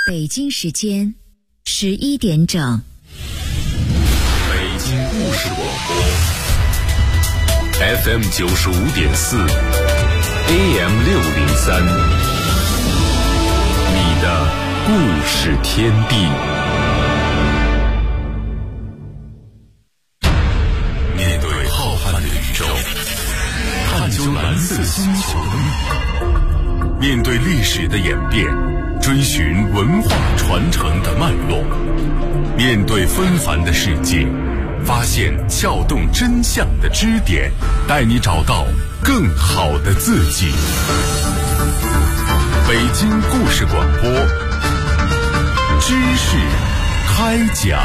北京时间11点整。 北京故事广播 FM 95.4 AM 603，你的故事天地。面对浩瀚的宇宙，探究蓝色星球的秘密，面对历史的演变，追寻文化传承的脉络，面对纷繁的世界，发现撬动真相的支点，带你找到更好的自己。北京故事广播，知识开讲。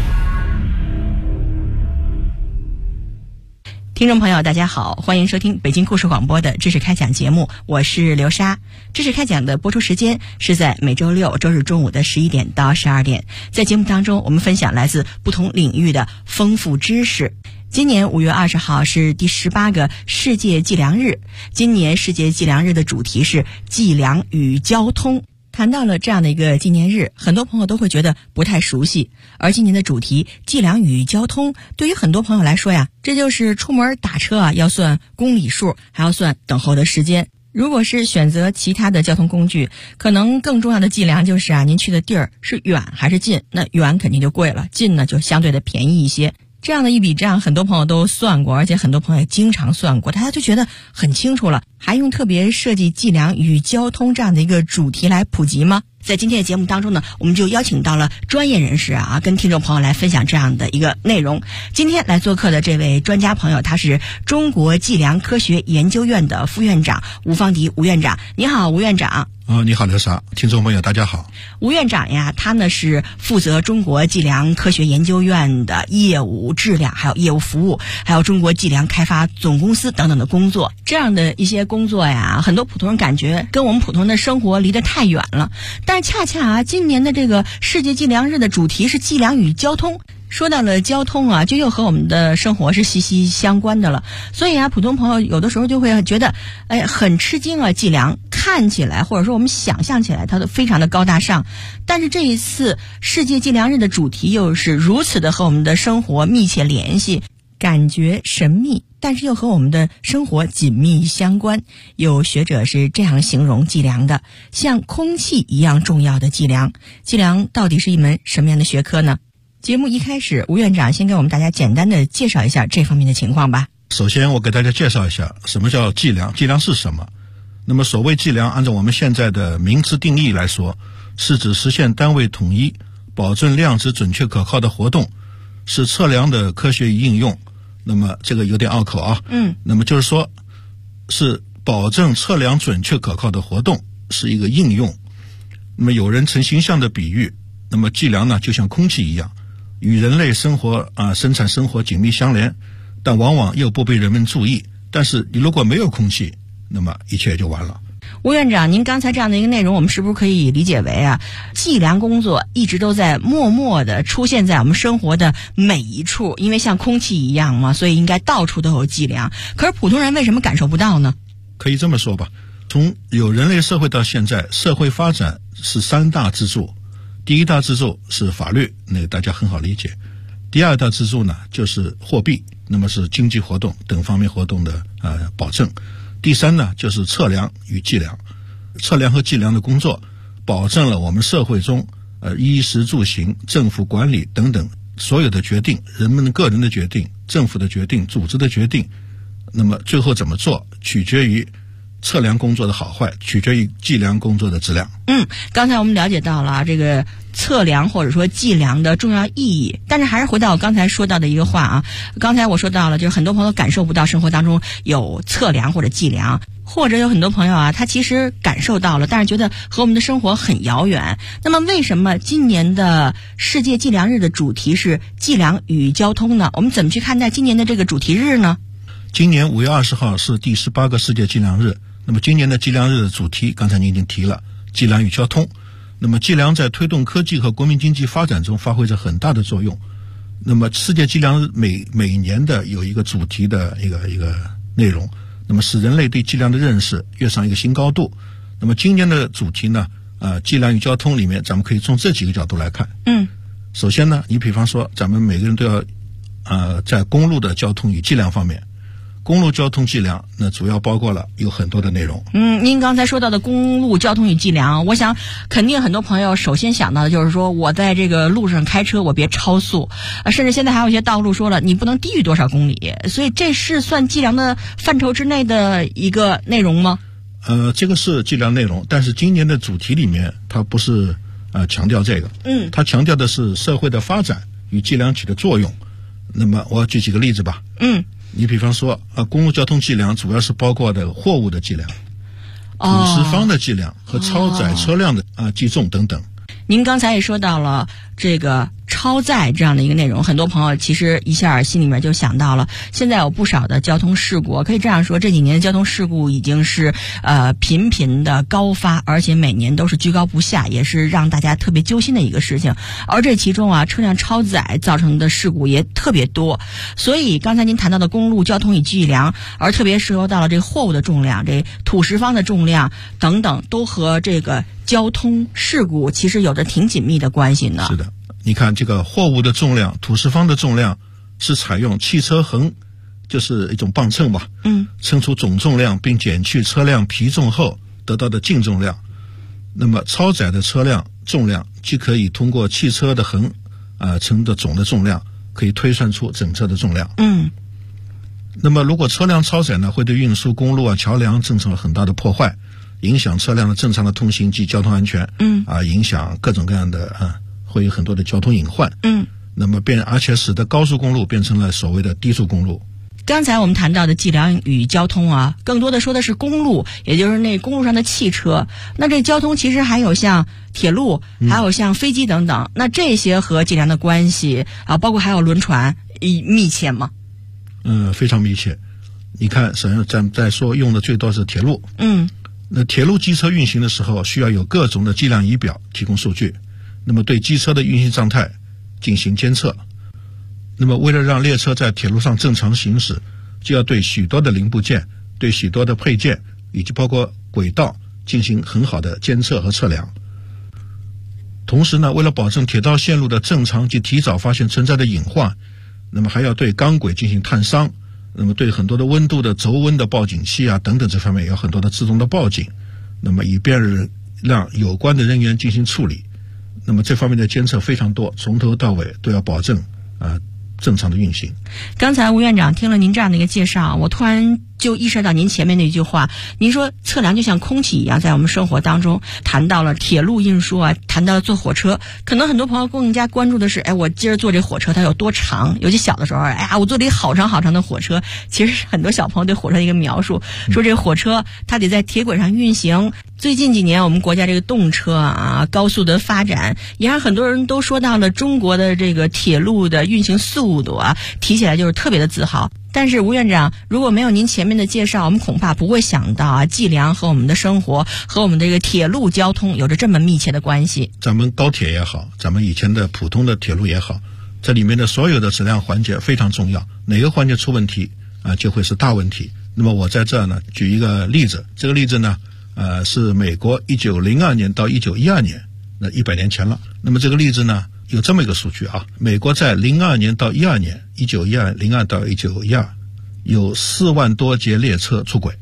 听众朋友大家好，欢迎收听北京故事广播的知识开讲节目，我是刘莎。知识开讲的播出时间是在每周六周日中午的11点到12点。在节目当中，我们分享来自不同领域的丰富知识。今年5月20号是第18个世界计量日，今年世界计量日的主题是计量与交通。谈到了这样的一个纪念日，很多朋友都会觉得不太熟悉，而今年的主题计量与交通，对于很多朋友来说呀，这就是出门打车啊，要算公里数，还要算等候的时间。如果是选择其他的交通工具，可能更重要的计量就是您去的地儿是远还是近，那远肯定就贵了，近呢就相对的便宜一些。这样的一笔账很多朋友都算过，而且很多朋友也经常算过，大家就觉得很清楚了，还用特别设计计量与交通这样的一个主题来普及吗？在今天的节目当中呢，我们就邀请到了专业人士跟听众朋友来分享这样的一个内容。今天来做客的这位专家朋友，他是中国计量科学研究院的副院长吴方迪吴院长。你好，吴院长。 你好，刘莎，听众朋友大家好。 吴院长呀，他呢是负责中国计量科学研究院的业务质量，还有业务服务，还有中国计量开发总公司等等的工作。这样的一些工作呀，很多普通人感觉跟我们普通人的生活离得太远了。但是恰恰今年的这个世界计量日的主题是计量与交通。说到了交通就又和我们的生活是息息相关的了。所以普通朋友有的时候就会觉得很吃惊计量看起来或者说我们想象起来它都非常的高大上，但是这一次世界计量日的主题又是如此的和我们的生活密切联系，感觉神秘，但是又和我们的生活紧密相关。有学者是这样形容计量的，像空气一样重要的计量。计量到底是一门什么样的学科呢？节目一开始，吴院长先给我们大家简单的介绍一下这方面的情况吧。 首先我给大家介绍一下什么叫计量，计量是什么。那么所谓计量，按照我们现在的名词定义来说，是指实现单位统一，保证量值准确可靠的活动，是测量的科学应用。那么这个有点拗口那么就是说是保证测量准确可靠的活动，是一个应用。那么有人曾形象的比喻，那么计量呢就像空气一样，与人类生活生产生活紧密相连，但往往又不被人们注意。但是你如果没有空气，那么一切就完了。 吴院长，您刚才这样的一个内容，我们是不是可以理解为计量工作一直都在默默的出现在我们生活的每一处，因为像空气一样嘛，所以应该到处都有计量。可是普通人为什么感受不到呢？ 可以这么说吧，从有人类社会到现在，社会发展是3大支柱。第一大支柱是法律，那个大家很好理解。第二大支柱呢就是货币，那么是经济活动等方面活动的保证。第三呢就是测量与计量。测量和计量的工作保证了我们社会中衣食住行、政府管理等等所有的决定，人们个人的决定、政府的决定、组织的决定，那么最后怎么做取决于测量工作的好坏，取决于计量工作的质量。 刚才我们了解到了这个测量或者说计量的重要意义，但是还是回到我刚才说到的一个话刚才我说到了，就是很多朋友感受不到生活当中有测量或者计量，或者有很多朋友他其实感受到了，但是觉得和我们的生活很遥远。那么为什么今年的世界计量日的主题是计量与交通呢？我们怎么去看待今年的这个主题日呢？ 今年5月20号是第18个世界计量日。那么今年的计量日的主题刚才您已经提了，计量与交通。那么计量在推动科技和国民经济发展中发挥着很大的作用。那么世界计量日每年的有一个主题的一个内容，那么使人类对计量的认识跃上一个新高度。那么今年的主题呢， 计量与交通里面，咱们可以从这几个角度来看。首先呢，你比方说咱们每个人都要在公路的交通与计量方面，公路交通计量那主要包括了有很多的内容。 您刚才说到的公路交通与计量，我想肯定很多朋友首先想到的就是说，我在这个路上开车我别超速，甚至现在还有一些道路说了你不能低于多少公里，所以这是算计量的范畴之内的一个内容吗？ 这个是计量内容，但是今年的主题里面它不是强调这个，它强调的是社会的发展与计量起的作用。那么我举几个例子吧。你比方说公路交通计量主要是包括的货物的计量、土石方的计量和超载车辆的计重等等。 您刚才也说到了这个超载这样的一个内容，很多朋友其实一下心里面就想到了，现在有不少的交通事故，可以这样说，这几年的交通事故已经是频频的高发，而且每年都是居高不下，也是让大家特别揪心的一个事情。而这其中车辆超载造成的事故也特别多，所以刚才您谈到的公路交通与计量，而特别说到了这货物的重量、这土石方的重量等等，都和这个交通事故其实有着挺紧密的关系呢。 是的，你看这个货物的重量、土石方的重量是采用汽车横，就是一种磅秤吧，称出总重量并减去车辆皮重后得到的净重量。那么超载的车辆重量既可以通过汽车的横乘的总的重量，可以推算出整车的重量。那么如果车辆超载呢，会对运输、公路桥梁造成很大的破坏，影响车辆的正常的通行及交通安全。影响各种各样的会有很多的交通隐患。那么而且使得高速公路变成了所谓的低速公路。 刚才我们谈到的计量与交通更多的说的是公路，也就是那公路上的汽车。那这交通其实还有像铁路，还有像飞机等等。那这些和计量的关系包括还有轮船，密切吗？ 非常密切。你看，首先咱们在说用的最多是铁路。那铁路机车运行的时候，需要有各种的计量仪表提供数据，那么对机车的运行状态进行监测。那么为了让列车在铁路上正常行驶，就要对许多的零部件、对许多的配件以及包括轨道进行很好的监测和测量。同时呢，为了保证铁道线路的正常及提早发现存在的隐患，那么还要对钢轨进行探伤，那么对很多的温度的轴温的报警器等等这方面也有很多的自动的报警，那么以便让有关的人员进行处理。那么这方面的监测非常多，从头到尾都要保证正常的运行。 刚才吴院长听了您这样的一个介绍，我突然就意识到您前面那句话，您说测量就像空气一样，在我们生活当中谈到了铁路运输谈到了坐火车，可能很多朋友更加关注的是，我今儿坐这火车它有多长？尤其小的时候，我坐了一好长好长的火车。其实很多小朋友对火车的一个描述，说这火车它得在铁轨上运行。最近几年我们国家这个动车高速的发展，也让很多人都说到了中国的这个铁路的运行速度提起来就是特别的自豪。但是吴院长，如果没有您前面的介绍，我们恐怕不会想到计量和我们的生活和我们这个铁路交通有着这么密切的关系。 咱们高铁也好，咱们以前的普通的铁路也好，这里面的所有的质量环节非常重要，哪个环节出问题就会是大问题。那么我在这呢举一个例子，这个例子呢是美国1902年到1912年，那100年前了。那么这个例子呢有这么一个数据美国在02年到12年，02到1912有4万多节列车出轨。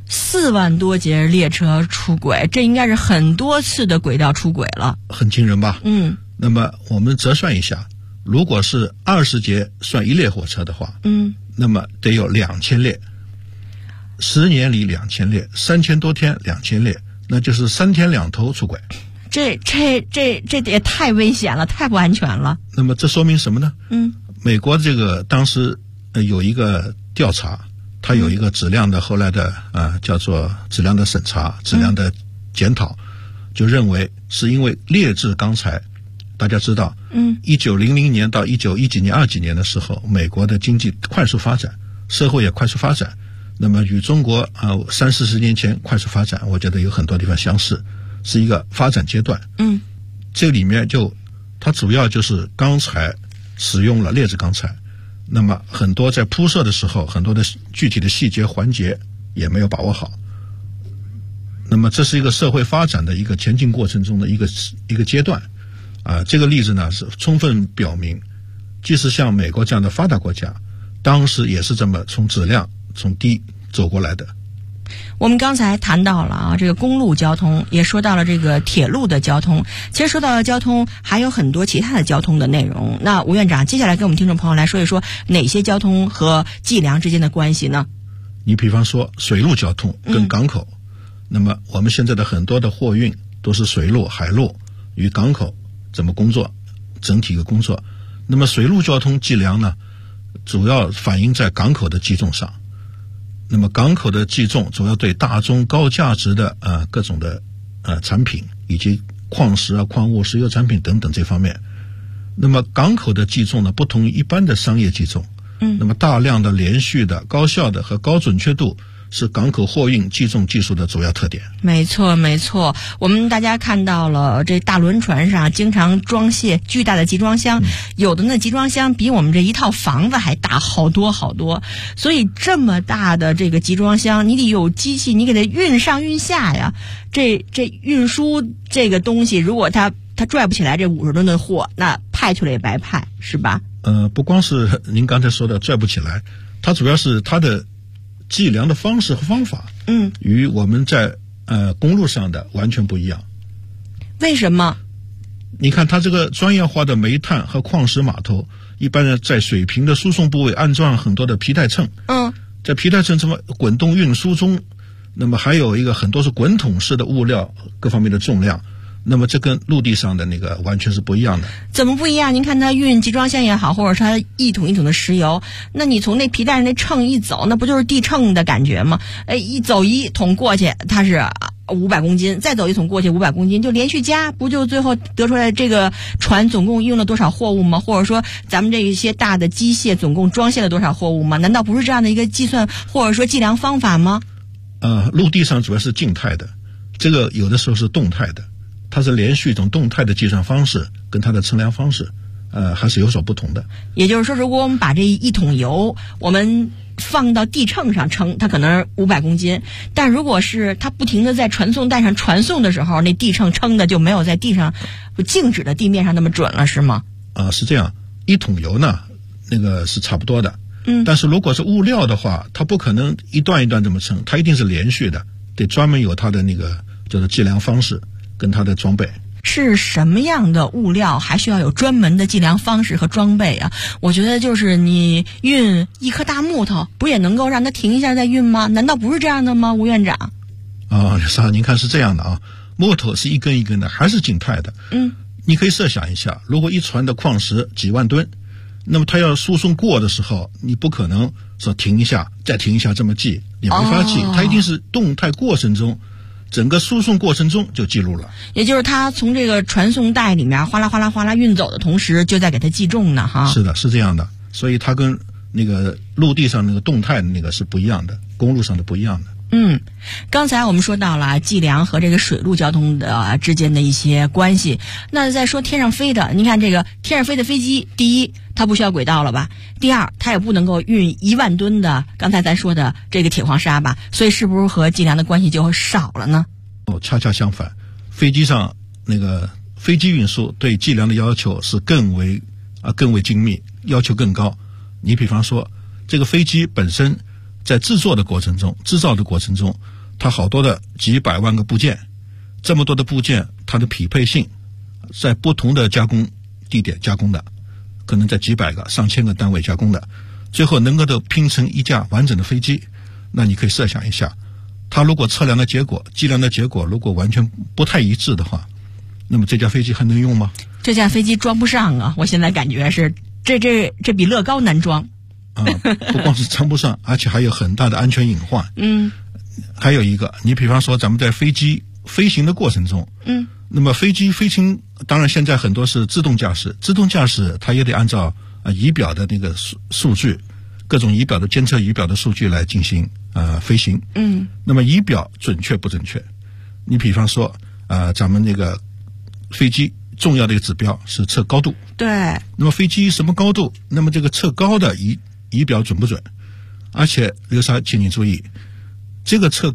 4万多节列车出轨，这应该是很多次的轨道出轨了， 很惊人吧？那么我们折算一下，如果是20节算一列火车的话，那么得有2000列，10年里2000列，3000多天2000列，那就是3天2头出轨。 这也太危险了，太不安全了。 那么这说明什么呢？美国这个当时有一个调查，它有一个质量的后来的叫做质量的审查、质量的检讨，就认为是因为劣质钢材。大家知道，1900年到1910几年、20几年的时候，美国的经济快速发展，社会也快速发展，那么与中国30-40年前快速发展，我觉得有很多地方相似，是一个发展阶段。这里面它主要就是钢材使用了劣质钢材，那么很多在铺设的时候，很多的具体的细节环节也没有把握好。 那么这是一个社会发展的一个前进过程中的一个阶段这个例子呢是充分表明，即使像美国这样的发达国家，当时也是这么从质量从低走过来的。 我们刚才谈到了这个公路交通，也说到了这个铁路的交通。其实说到了交通，还有很多其他的交通的内容。那吴院长，接下来跟我们听众朋友来说一说哪些交通和计量之间的关系呢？ 你比方说水路交通跟港口，那么我们现在的很多的货运都是水路、海路与港口怎么工作，整体的工作。那么水路交通计量呢，主要反映在港口的计重上。那么港口的计重主要对大宗高价值的各种的产品以及矿石矿物、石油产品等等这方面。那么港口的计重呢，不同于一般的商业计重。那么大量的连续的高效的和高准确度是港口货运计重技术的主要特点。 没错没错，我们大家看到了这大轮船上经常装卸巨大的集装箱，有的那集装箱比我们这一套房子还大好多好多。所以这么大的这个集装箱，你得有机器，你给它运上运下呀。这运输这个东西，如果它拽不起来这50吨的货，那派去了也白派，是吧？ 不光是您刚才说的拽不起来，它主要是它的计量的方式和方法，与我们在公路上的完全不一样。 为什么？ 你看它这个专业化的煤炭和矿石码头，一般的在水平的输送部位安装了很多的皮带秤，在皮带秤这么滚动运输中，那么还有一个很多是滚筒式的物料各方面的重量。那么这跟陆地上的那个完全是不一样的。怎么不一样？您看它运集装箱也好，或者它一桶一桶的石油，那你从那皮带上那秤一走，那不就是地秤的感觉吗？一走一桶过去，它是500公斤，再走一桶过去500公斤，就连续加，不就最后得出来这个船总共运了多少货物吗？或者说咱们这一些大的机械总共装卸了多少货物吗？难道不是这样的一个计算或者说计量方法吗？陆地上主要是静态的，这个有的时候是动态的。它是连续一种动态的计算方式，跟它的称量方式，还是有所不同的。也就是说，如果我们把这一桶油，我们放到地秤上称，它可能500公斤；但如果是它不停的在传送带上传送的时候，那地秤称的就没有在地上静止的地面上那么准了，是吗？是这样。一桶油呢，那个是差不多的。但是如果是物料的话，它不可能一段一段这么称，它一定是连续的，得专门有它的那个就是计量方式。跟它的装备是什么样的物料，还需要有专门的计量方式和装备啊？我觉得就是你运一棵大木头，不也能够让它停一下再运吗？难道不是这样的吗，吴院长？您看是这样的啊，木头是一根一根的，还是静态的。你可以设想一下，如果一船的矿石几万吨，那么它要输送过的时候，你不可能说停一下再停一下这么记，你没法记，它一定是动态过程中。整个输送过程中就记录了，也就是它从这个传送带里面哗啦哗啦哗啦运走的同时，就在给它计重呢，哈。是的，是这样的，所以它跟那个陆地上那个动态的那个是不一样的，公路上的不一样的。刚才我们说到了计量和这个水路交通的之间的一些关系。那再说天上飞的，您看这个天上飞的飞机，第一，它不需要轨道了吧？第二，它也不能够运1万吨的刚才咱说的这个铁矿砂吧？所以是不是和计量的关系就少了呢？恰恰相反，飞机上那个飞机运输对计量的要求是更为精密，要求更高。你比方说，这个飞机本身在制造的过程中，它好多的几百万个部件，这么多的部件，它的匹配性，在不同的加工地点加工的，可能在几百个、上千个单位加工的，最后能够都拼成一架完整的飞机。那你可以设想一下，它如果测量的结果、计量的结果如果完全不太一致的话，那么这架飞机还能用吗？这架飞机装不上啊！我现在感觉是这比乐高难装。不光是装不上，而且还有很大的安全隐患。还有一个，你比方说咱们在飞机飞行的过程中，那么飞机飞行，当然现在很多是自动驾驶，它也得按照仪表的那个数据，各种仪表的监测仪表的数据来进行飞行。那么仪表准确不准确？你比方说咱们那个飞机重要的一个指标是测高度。对。那么飞机什么高度？那么这个测高的仪表准不准？而且刘莎，请你注意，这个测高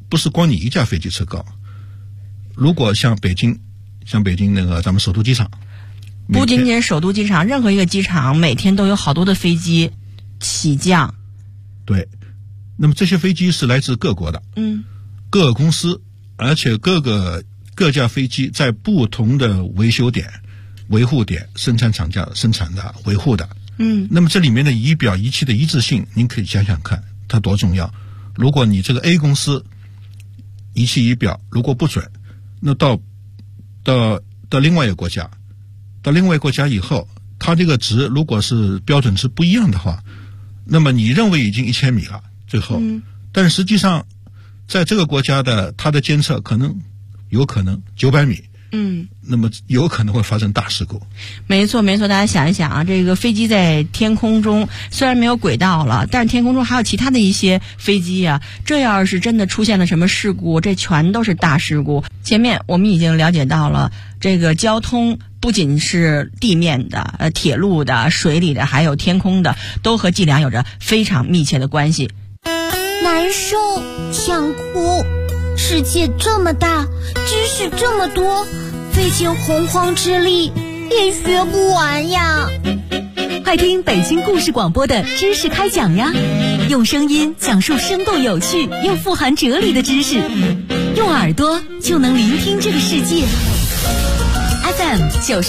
不是光你一架飞机车高。如果像北京那个咱们首都机场， 不仅仅首都机场，任何一个机场每天都有好多的飞机起降。 对，那么这些飞机是来自各国的，各个公司，而且各架飞机在不同的维修点、维护点、生产厂家生产的、维护的。那么这里面的仪表仪器的一致性，您可以想想看它多重要。如果你这个 A 公司仪器仪表如果不准，那到另外一个国家，到另外一个国家以后，它这个值如果是标准值不一样的话，那么你认为已经1000米了，最后，但实际上在这个国家的它的监测有可能900米。那么有可能会发生大事故。 没错，大家想一想啊，这个飞机在天空中虽然没有轨道了，但是天空中还有其他的一些飞机啊，这要是真的出现了什么事故，这全都是大事故。前面我们已经了解到了，这个交通不仅是地面的、铁路的、水里的，还有天空的，都和计量有着非常密切的关系。 难受，想哭，世界这么大，知识这么多，费尽洪荒之力也学不完呀！ 快听北京故事广播的知识开讲呀，用声音讲述生动有趣又富含哲理的知识，用耳朵就能聆听这个世界。FM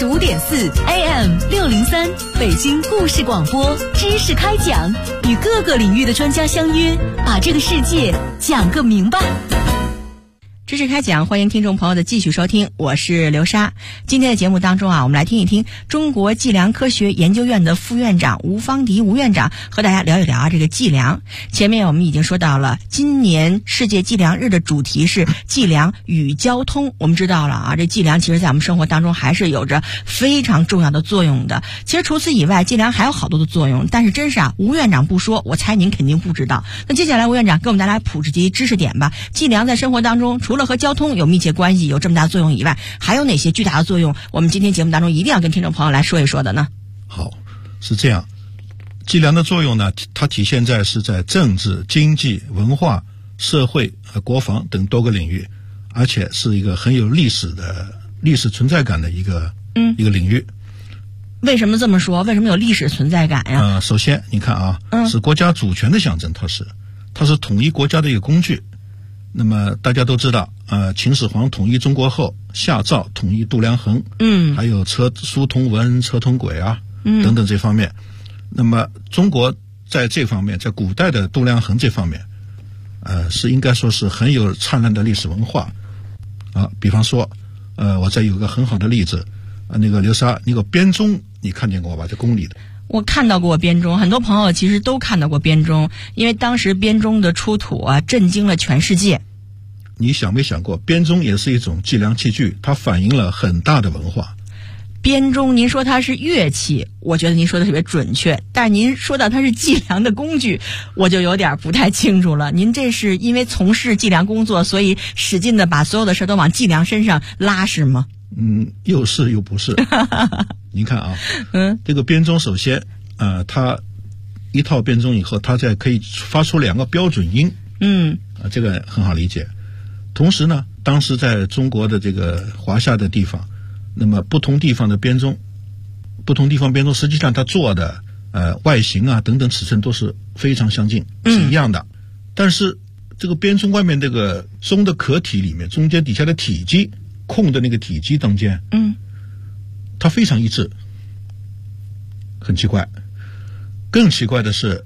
95.4 AM 603，北京故事广播知识开讲，与各个领域的专家相约，把这个世界讲个明白。 知识开讲，欢迎听众朋友的继续收听，我是刘莎。今天的节目当中啊，我们来听一听中国计量科学研究院的副院长吴方迪吴院长和大家聊一聊啊这个计量。前面我们已经说到了，今年世界计量日的主题是计量与交通。我们知道了啊，这计量其实在我们生活当中还是有着非常重要的作用的。其实除此以外，计量还有好多的作用，但是真是啊，吴院长不说，我猜您肯定不知道。那接下来吴院长给我们带来普及知识点吧。计量在生活当中除了和交通有密切关系，有这么大作用以外，还有哪些巨大的作用？我们今天节目当中一定要跟听众朋友来说一说的呢？ 好，是这样，计量的作用呢，它体现在政治、经济、文化、社会和国防等多个领域，而且是一个很有历史存在感的一个领域。 为什么这么说？为什么有历史存在感呀？ 首先你看啊，是国家主权的象征，它是统一国家的一个工具。那么大家都知道，秦始皇统一中国后，下诏统一度量衡，还有书同文、车同轨啊，等等这方面。那么中国在这方面，在古代的度量衡这方面，是应该说是很有灿烂的历史文化啊。比方说，我这有个很好的例子，那个刘莎，那个编钟你看见过吧？在宫里的。 我看到过编钟，很多朋友其实都看到过编钟，因为当时编钟的出土啊，震惊了全世界。 你想没想过，编钟也是一种计量器具，它反映了很大的文化。 编钟，您说它是乐器，我觉得您说的特别准确，但是您说到它是计量的工具，我就有点不太清楚了。您这是因为从事计量工作，所以使劲的把所有的事都往计量身上拉，是吗？ 又是又不是。您看啊，这个编钟首先，它一套编钟以后，它可以发出2个标准音，这个很好理解。同时呢，当时在中国的这个华夏的地方，那么不同地方编钟实际上它做的外形啊等等尺寸都是非常相近，是一样的。但是这个编钟外面这个钟的壳体里面，中间底下的体积，空的那个体积中间，它非常一致，很奇怪。更奇怪的是，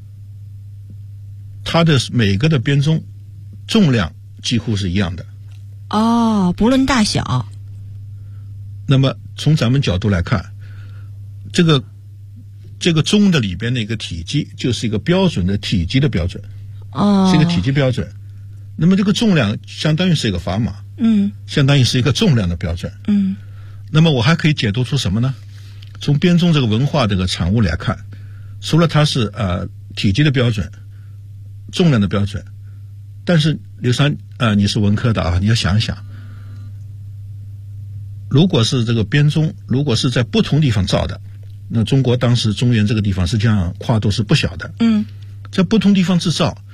它的每个的编钟重量几乎是一样的。 不论大小。 那么从咱们角度来看，这个钟的里边的一个体积就是一个标准的体积的标准，是一个体积标准。那么这个重量相当于是一个砝码，相当于是一个重量的标准。那么我还可以解读出什么呢？从编钟这个文化这个产物来看，除了它是体积的标准、重量的标准，但是刘三你是文科的啊，你要想一想，如果是这个编钟，如果是在不同地方造的，那中国当时中原这个地方实际上跨度是不小的。在不同地方制造，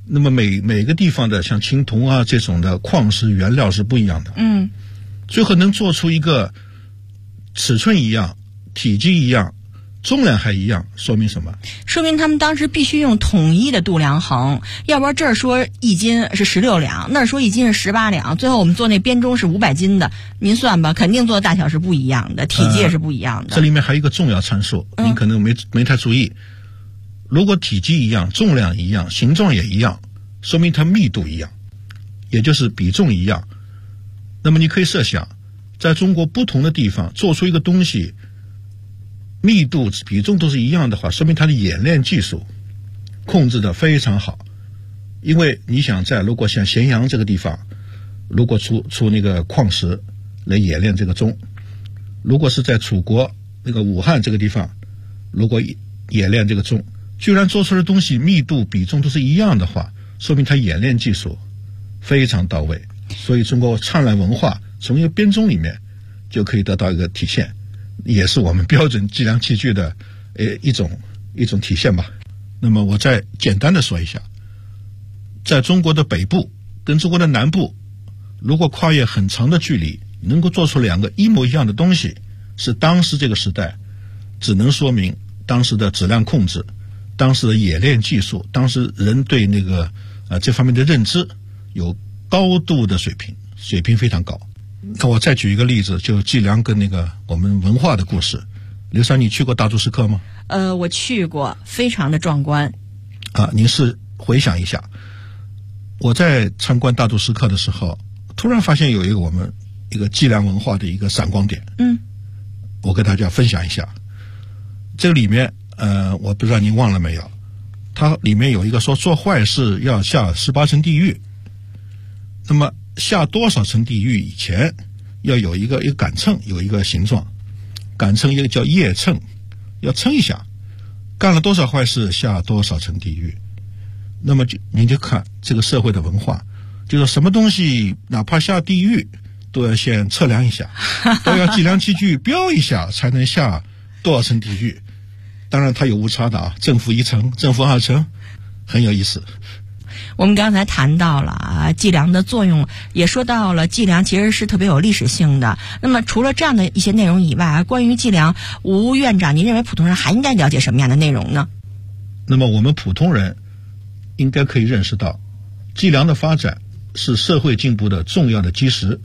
那么每个地方的像青铜啊这种的矿石原料是不一样的。最后能做出一个尺寸一样、体积一样、重量还一样，说明什么？ 说明他们当时必须用统一的度量衡，要不然这儿说1斤是16两，那儿说1斤是18两，最后我们做那编钟是500斤的，您算吧，肯定做的大小是不一样的，体积也是不一样的。 这里面还有一个重要参数，您可能没太注意。如果体积一样、重量一样、形状也一样，说明它密度一样，也就是比重一样。那么你可以设想，在中国不同的地方做出一个东西，密度、比重都是一样的话，说明它的冶炼技术控制得非常好。因为你想如果像咸阳这个地方，如果出那个矿石来冶炼这个钟，如果是在楚国那个武汉这个地方，如果冶炼这个钟，居然做出的东西密度、比重都是一样的话，说明它冶炼技术非常到位。所以中国灿烂文化从一个编钟里面就可以得到一个体现，也是我们标准计量器具的一种体现吧。那么我再简单的说一下，在中国的北部跟中国的南部，如果跨越很长的距离能够做出2个一模一样的东西，是当时这个时代只能说明当时的质量控制、当时的冶炼技术、当时人对那个这方面的认知有高度的水平非常高。看我再举一个例子，就计量跟那个我们文化的故事。刘珊，你去过大足石刻吗？ 我去过，非常的壮观。 您是回想一下，我在参观大足石刻的时候，突然发现有我们一个计量文化的一个闪光点。我跟大家分享一下。这个里面我不知道您忘了没有，它里面有一个说做坏事要下18层地狱。那么下多少层地狱以前要有一个杆秤，有一个形状，杆秤一个叫业秤，要称一下干了多少坏事下多少层地狱。那么您就看这个社会的文化，就是什么东西哪怕下地狱都要先测量一下，都要计量器具标一下才能下多少层地狱。当然它有误差的正负1层、正负2层，很有意思。 我们刚才谈到了计量的作用，也说到了计量其实是特别有历史性的。那么除了这样的一些内容以外，关于计量，吴院长您认为普通人还应该了解什么样的内容呢？ 那么我们普通人应该可以认识到，计量的发展是社会进步的重要的基石。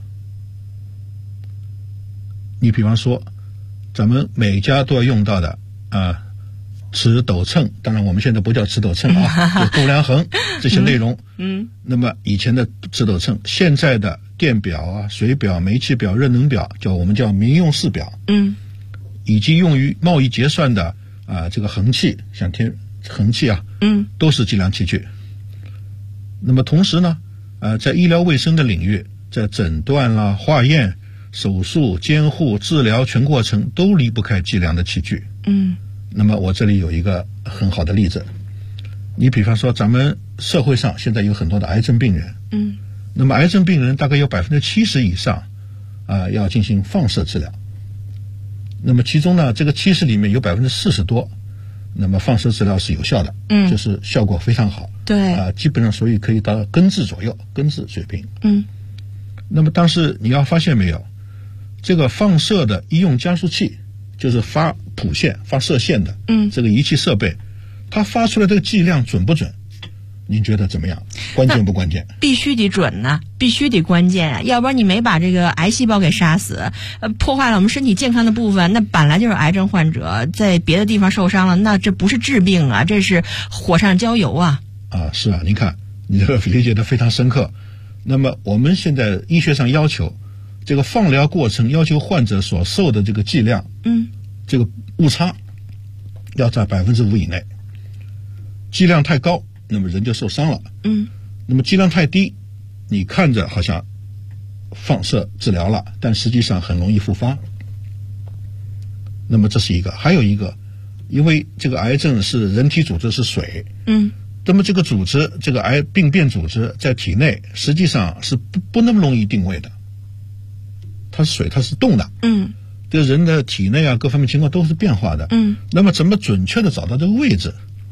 你比方说咱们每家都要用到的尺斗秤，当然我们现在不叫尺斗秤就度量衡这些内容。那么以前的尺斗秤，现在的电表水表、煤气表、热能表，我们叫民用式表。以及用于贸易结算的这个衡器，像衡器都是计量器具。那么同时呢在医疗卫生的领域，在诊断化验、手术、监护、治疗全过程都离不开计量的器具。那么我这里有一个很好的例子，你比方说咱们社会上现在有很多的癌症病人，那么癌症病人大概有70%以上要进行放射治疗。那么其中呢，这个70里面有40%多，那么放射治疗是有效的，就是效果非常好。 对， 基本上所以可以到根治左右，根治水平。那么但是你要发现没有，这个放射的医用加速器，就是发谱线、发射线的这个仪器设备，它发出来这个剂量准不准？您觉得怎么样？关键不关键？ 必须得准呢，必须得关键啊！要不然你没把这个癌细胞给杀死，破坏了我们身体健康的部分，那本来就是癌症患者在别的地方受伤了，那这不是治病啊，这是火上浇油啊！ 是啊，您看你这个理解的非常深刻。那么我们现在医学上要求这个放疗过程，要求患者所受的这个剂量，这个误差要在5%以内。剂量太高，那么人就受伤了。那么剂量太低，你看着好像放射治疗了，但实际上很容易复发。那么这是一个，还有一个，因为这个癌症是人体组织是水，那么这个组织，这个病变组织在体内实际上是不那么容易定位的，它是水，它是动的。这个人的体内各方面情况都是变化的。那么怎么准确的找到这个位置？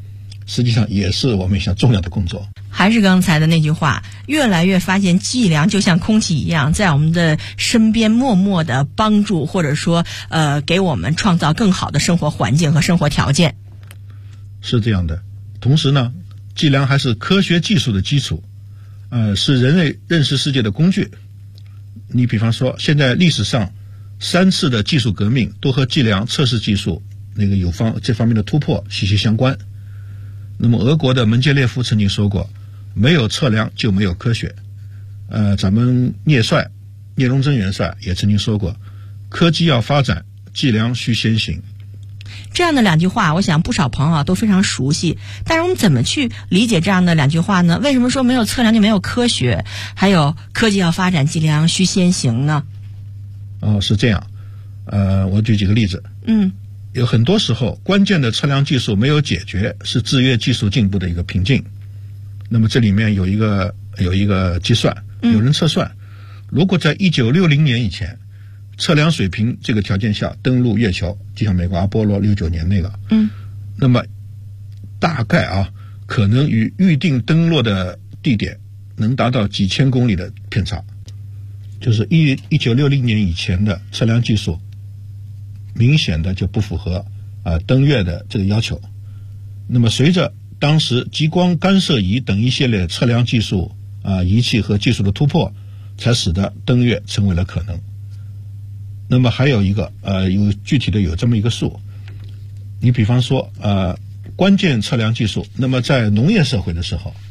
实际上也是我们一项重要的工作。 还是刚才的那句话，越来越发现计量就像空气一样，在我们的身边默默的帮助，或者说给我们创造更好的生活环境和生活条件。 是这样的。同时呢，计量还是科学技术的基础，是人类认识世界的工具。你比方说，现在历史上3次的技术革命都和计量测试技术这方面的突破息息相关。那么俄国的门捷列夫曾经说过，没有测量就没有科学。咱们聂荣臻元帅也曾经说过，科技要发展，计量需先行。 这样的2句话，我想不少朋友都非常熟悉。但是我们怎么去理解这样的2句话呢？为什么说没有测量就没有科学？还有科技要发展，计量需先行呢？ 是这样。我举几个例子。有很多时候，关键的测量技术没有解决，是制约技术进步的一个瓶颈。那么这里面有一个计算，有人测算，如果在1960年以前，测量水平这个条件下登陆月球，就像美国阿波罗69年那个，那么大概可能与预定登陆的地点能达到几千公里的偏差，就是1960年以前的测量技术明显的就不符合登月的这个要求。那么随着当时极光干涉仪等一系列测量技术仪器和技术的突破，才使得登月成为了可能。那么还有一个有具体的有这么一个数，你比方说关键测量技术，那么在农业社会的时候，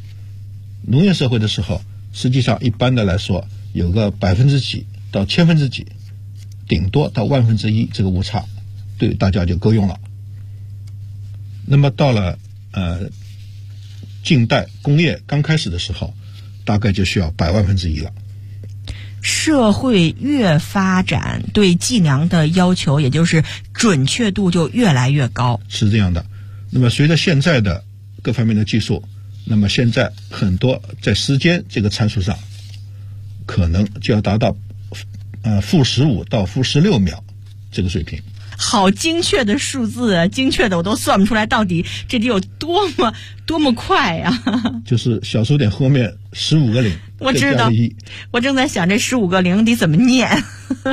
实际上一般的来说有个%几到千分之几，顶多到1/1000这个误差，对大家就够用了。那么到了近代工业刚开始的时候，大概就需要100万分之一了。 社会越发展，对计量的要求，也就是准确度就越来越高。 是这样的。那么随着现在的各方面的技术，那么现在很多在时间这个参数上，可能就要达到-15到-16秒这个水平。 好精确的数字啊，精确的我都算不出来到底这得有多么快啊。 就是小数点后面15个零， 我知道，我正在想这15个零得怎么念。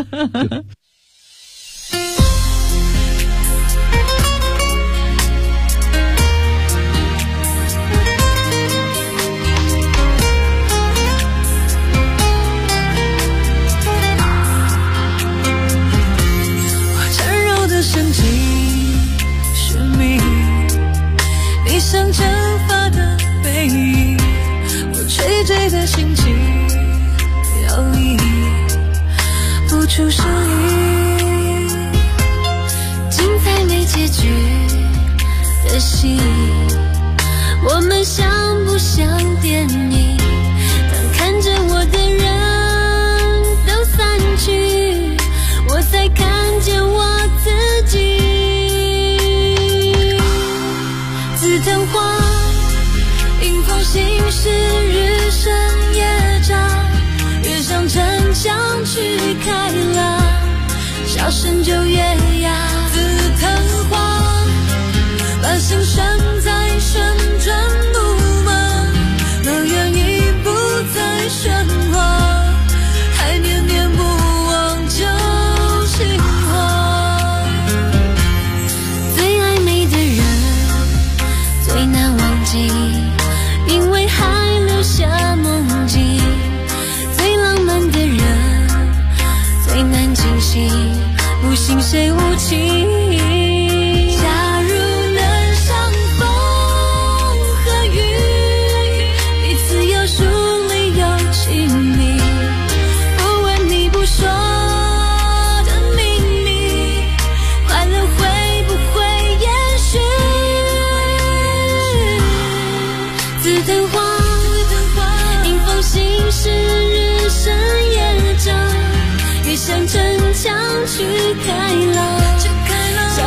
像蒸发的背影，我垂坠的心情摇曳不出声音，精彩没结局的戏，我们像不像电影？当看着我的人都散去，我才看见我自己。紫藤花迎风行驶，日升夜长，越向城墙去开朗，笑声就越哑。紫藤花把心拴在旋转木马，乐园已不再喧哗，还念念不忘旧情话。最暧昧的人最难忘记，因为还留下梦境。最浪漫的人最难惊醒，不信谁无情。假如能相逢和雨，彼此有疏离有亲密，不问你不说的秘密，快乐会不会延续？紫藤花迎风行驶，日升夜长，越向城墙去开朗，笑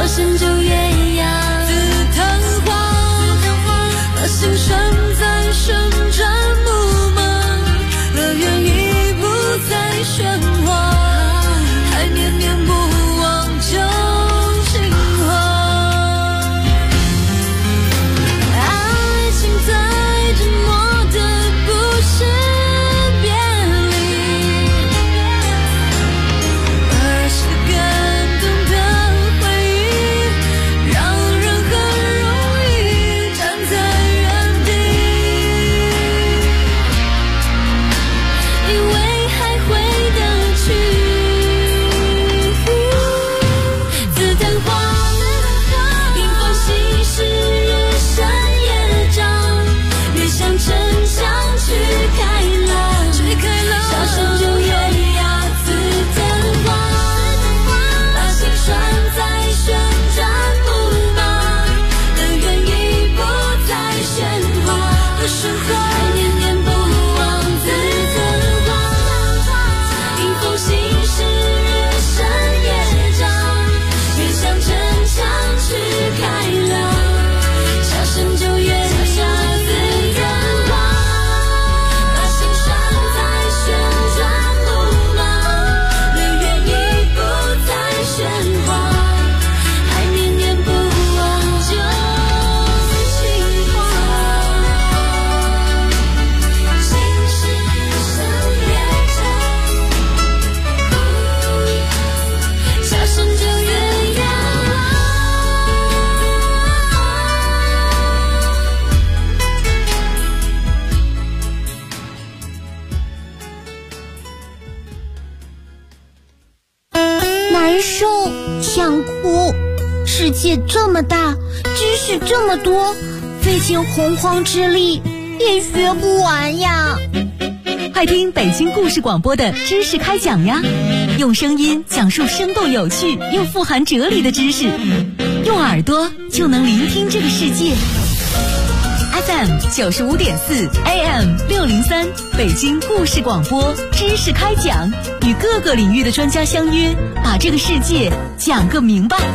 人瘦想哭，世界这么大，知识这么多，费尽洪荒之力也学不完呀。 快听北京故事广播的知识开讲呀，用声音讲述生动有趣又富含哲理的知识，用耳朵就能聆听这个世界。FM 95.4 AM 603，北京故事广播知识开讲，与各个领域的专家相约，把这个世界讲个明白。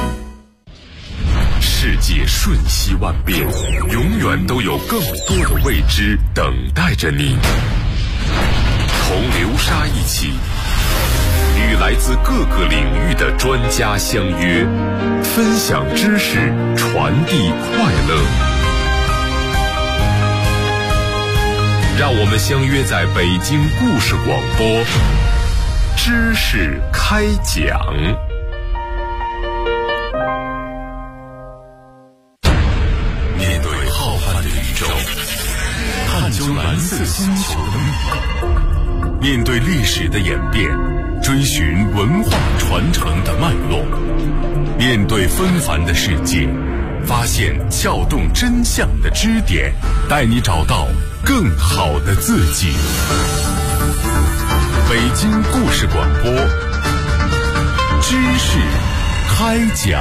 世界瞬息万变，永远都有更多的未知等待着你。同流沙一起，与来自各个领域的专家相约，分享知识，传递快乐。让我们相约在北京故事广播，知识开讲。面对浩瀚的宇宙，探究蓝色星球的秘密，面对历史的演变，追寻文化传承的脉络，面对纷繁的世界，发现撬动真相的支点，带你找到更好的自己。北京故事广播，知识开讲。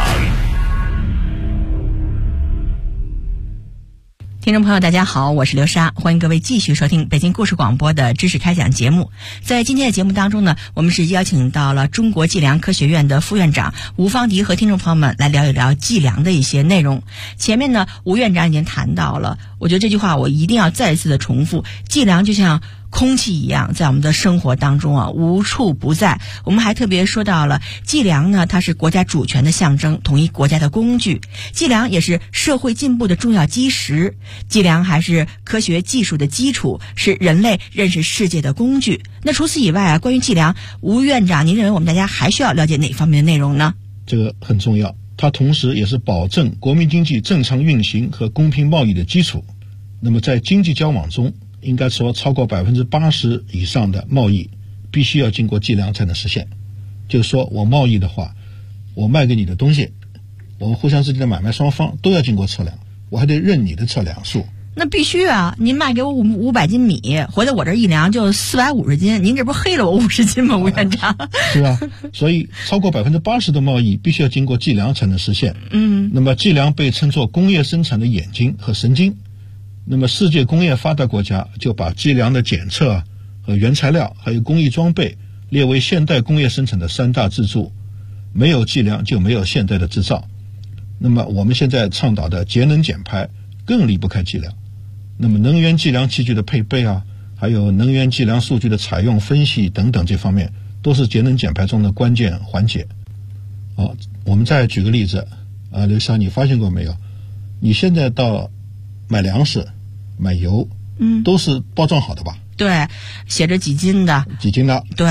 听众朋友大家好，我是刘莎，欢迎各位继续收听北京故事广播的知识开讲节目。在今天的节目当中呢，我们是邀请到了中国计量科学院的副院长吴方迪和听众朋友们来聊一聊计量的一些内容。前面呢，吴院长已经谈到了，我觉得这句话我一定要再一次的重复，计量就像空气一样，在我们的生活当中啊，无处不在。我们还特别说到了计量呢，它是国家主权的象征，统一国家的工具。计量也是社会进步的重要基石。计量还是科学技术的基础，是人类认识世界的工具。那除此以外啊，关于计量，吴院长，您认为我们大家还需要了解哪方面的内容呢？ 这个很重要，它同时也是保证国民经济正常运行和公平贸易的基础。那么在经济交往中，应该说超过80%以上的贸易必须要经过计量才能实现。就是说我贸易的话，我卖给你的东西，我们互相之间的买卖双方都要经过测量，我还得认你的测量数。 那必须啊！您卖给我500斤米，回到我这一量就450斤，您这不是黑了我50斤吗，吴院长？ 是啊，所以超过80%的贸易必须要经过计量才能实现。那么计量被称作工业生产的眼睛和神经。那么世界工业发达国家就把计量的检测和原材料还有工艺装备列为现代工业生产的3大支柱，没有计量就没有现代的制造。那么我们现在倡导的节能减排更离不开计量。那么能源计量器具的配备啊，还有能源计量数据的采用分析等等，这方面都是节能减排中的关键环节。我们再举个例子刘霞，你发现过没有？你现在到买粮食买油都是包装好的吧？ 对，写着几斤的对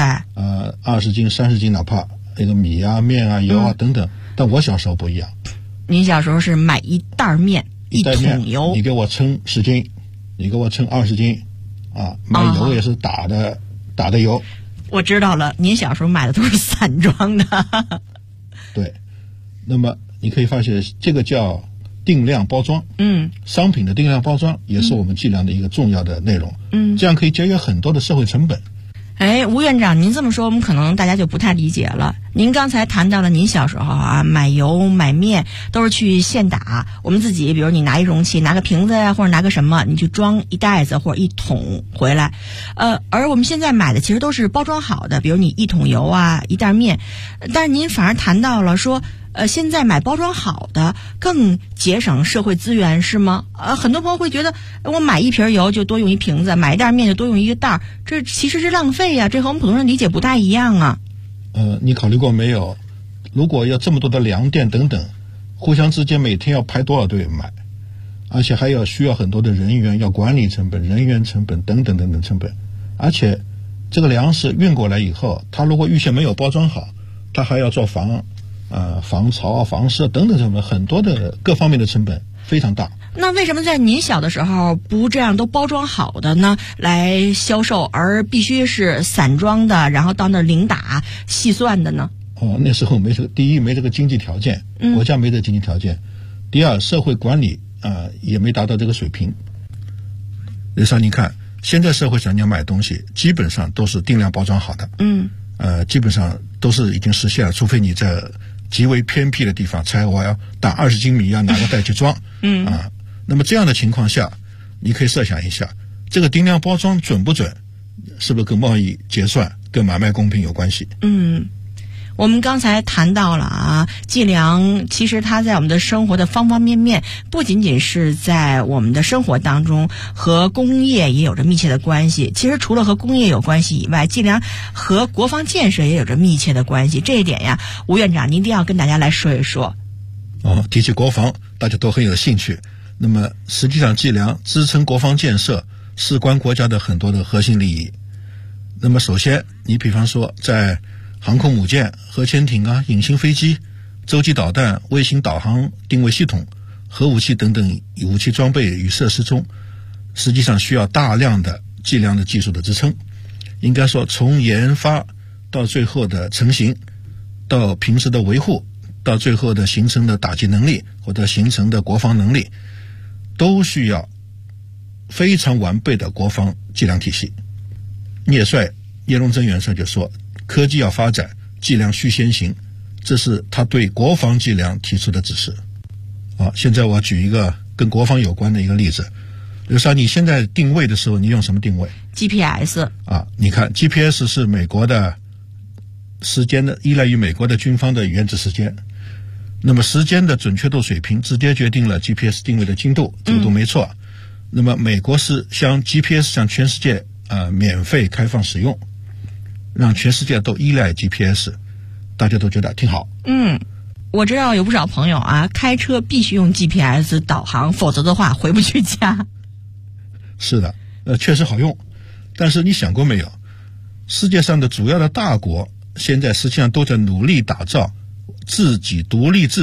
20斤30斤，哪怕那个米啊面啊油啊等等。但我小时候不一样。 您小时候是买一袋面一桶油， 你给我称10斤，你给我称20斤买油也是打的油。 我知道了，您小时候买的都是散装的。 对，那么你可以发现这个叫定量包装。商品的定量包装也是我们计量的一个重要的内容。这样可以节约很多的社会成本。 吴院长，您这么说我们可能大家就不太理解了。您刚才谈到了您小时候买油买面都是去现打，我们自己比如你拿一容器，拿个瓶子呀，或者拿个什么，你去装一袋子或者一桶回来。而我们现在买的其实都是包装好的，比如你一桶油啊，一袋面。但是您反而谈到了说现在买包装好的更节省社会资源，是吗？很多朋友会觉得我买一瓶油就多用一瓶子，买一袋面就多用一个袋，这其实是浪费呀，这和我们普通人理解不太一样啊。 你考虑过没有，如果要这么多的粮店等等，互相之间每天要排多少队买，而且还需要很多的人员，要管理成本、人员成本等等等等成本。而且这个粮食运过来以后，它如果预先没有包装好，它还要做防潮防湿等等成本，很多的各方面的成本非常大。 那为什么在您小的时候不这样都包装好的呢来销售，而必须是散装的，然后到那儿零打细算的呢？ 那时候没这个，第一没这个经济条件，国家没这个经济条件；第二社会管理也没达到这个水平。刘莎，你看现在社会上你要买东西，基本上都是定量包装好的，基本上都是已经实现了，除非你在极为偏僻的地方才我要打20斤米要拿个袋去装，那么这样的情况下，你可以设想一下，这个定量包装准不准，是不是跟贸易结算、跟买卖公平有关系？ 我们刚才谈到了计量，其实它在我们的生活的方方面面，不仅仅是在我们的生活当中，和工业也有着密切的关系。其实除了和工业有关系以外，计量和国防建设也有着密切的关系。这一点呀，吴院长您一定要跟大家来说一说。 提起国防，大家都很有兴趣。那么实际上计量支撑国防建设，事关国家的很多的核心利益。那么首先，你比方说在航空母舰、核潜艇隐形飞机、洲际导弹、卫星导航定位系统、核武器等等武器装备与设施中，实际上需要大量的计量的技术的支撑。应该说从研发到最后的成型，到平时的维护，到最后的形成的打击能力或者形成的国防能力，都需要非常完备的国防计量体系。聂帅叶荣臻元帅就说，科技要发展，计量须先行，这是他对国防计量提出的指示。现在我举一个跟国防有关的一个例子。刘莎，你现在定位的时候，你用什么定位？ GPS 你看 GPS 是美国的时间的，依赖于美国的军方的原子时间。那么时间的准确度水平直接决定了 GPS 定位的精度，这个都没错。那么美国是向 GPS 向全世界免费开放使用，让全世界都依赖 GPS， 大家都觉得挺好。 我知道有不少朋友开车必须用 GPS 导航，否则的话回不去家。 是的，确实好用。但是你想过没有，世界上的主要的大国现在实际上都在努力打造自己独立自